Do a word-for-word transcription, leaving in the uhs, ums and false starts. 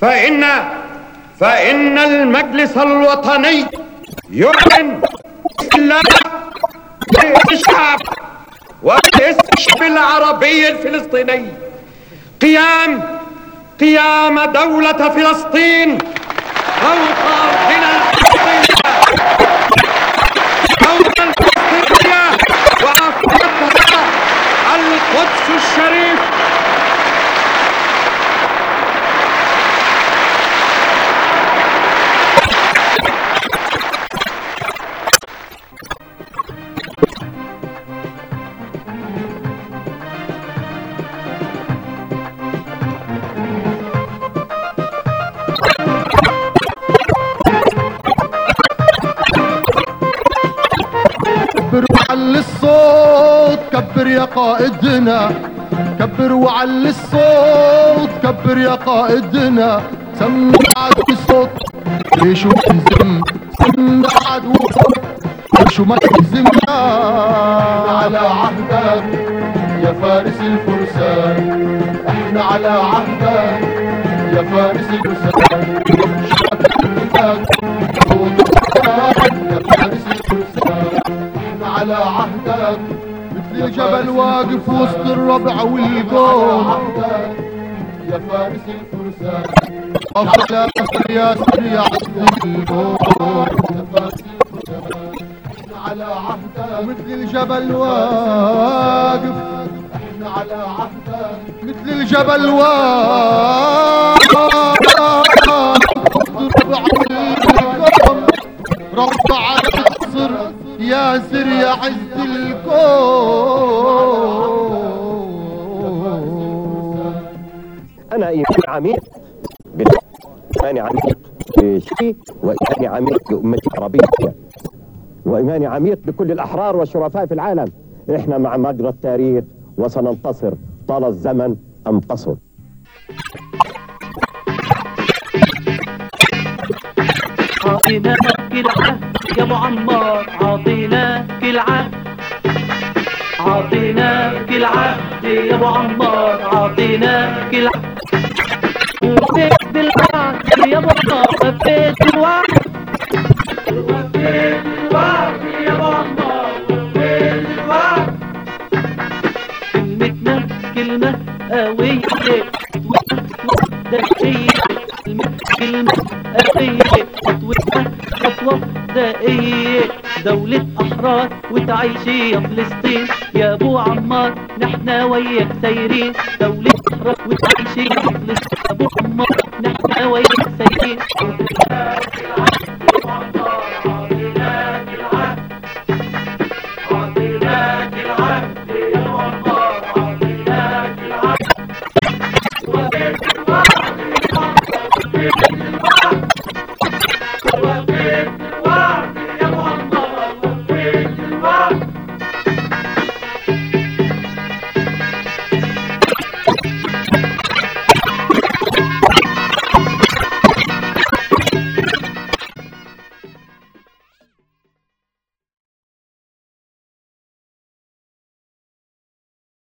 فإن فإن المجلس الوطني يعلن الله الشعب والشعب العربي الفلسطيني قيام قيام دولة فلسطين فوق أرضنا الفلسطينية فوق الفلسطينية وأفضلها القدس الشريف. كبر وعلي الصوت كبر يا قائدنا، كبر وعلي الصوت كبر يا قائدنا، سمعت بصوت ليش وتهزم، سمعت وصوت ليش ما تهزمنا. على عهدك يا فارس الفرسان، احنا على عهدك يا فارس الفرسان، شعبك يا فارس الفرسان، على عهدك مثل الجبل واقف وسط الربع والقوم يا فارس الفرسان، أفضل يا سريع القوم يا فارس الفرسان، احنا على عهدك مثل الجبل واقف، احنا على عهدك مثل الجبل واقف وسط الربع والقوم، رفع الصر ياسر يا عز الكون. أنا إيمان عميق بالله، إيماني عميق بشيء، وإيماني عميق بأمتي العربية، وإيماني عميق بكل الأحرار والشرفاء في العالم. إحنا مع مجرى التاريخ وسننتصر طال الزمن أم قصر. عطيناك العهد يا ابو عمار، عطيناك العهد، عطيناك العهد يا ابو عمار، عطيناك العهد، وفيت بالوعد يا ابو عمار، وفيت بالوعد، وفيت بالوعد يا ابو عمار، وفيت بالوعد. كلمتنا كلمة قوية دقيقة، كلمة قوية خطوتنا خطوة دقيقة، دولة أحرار وتعيشي يا فلسطين يا أبو عمار، نحنا وياك سايرين، دولة أحرار وتعيشي يا فلسطين يا أبو عمار، نحنا وياك سايرين.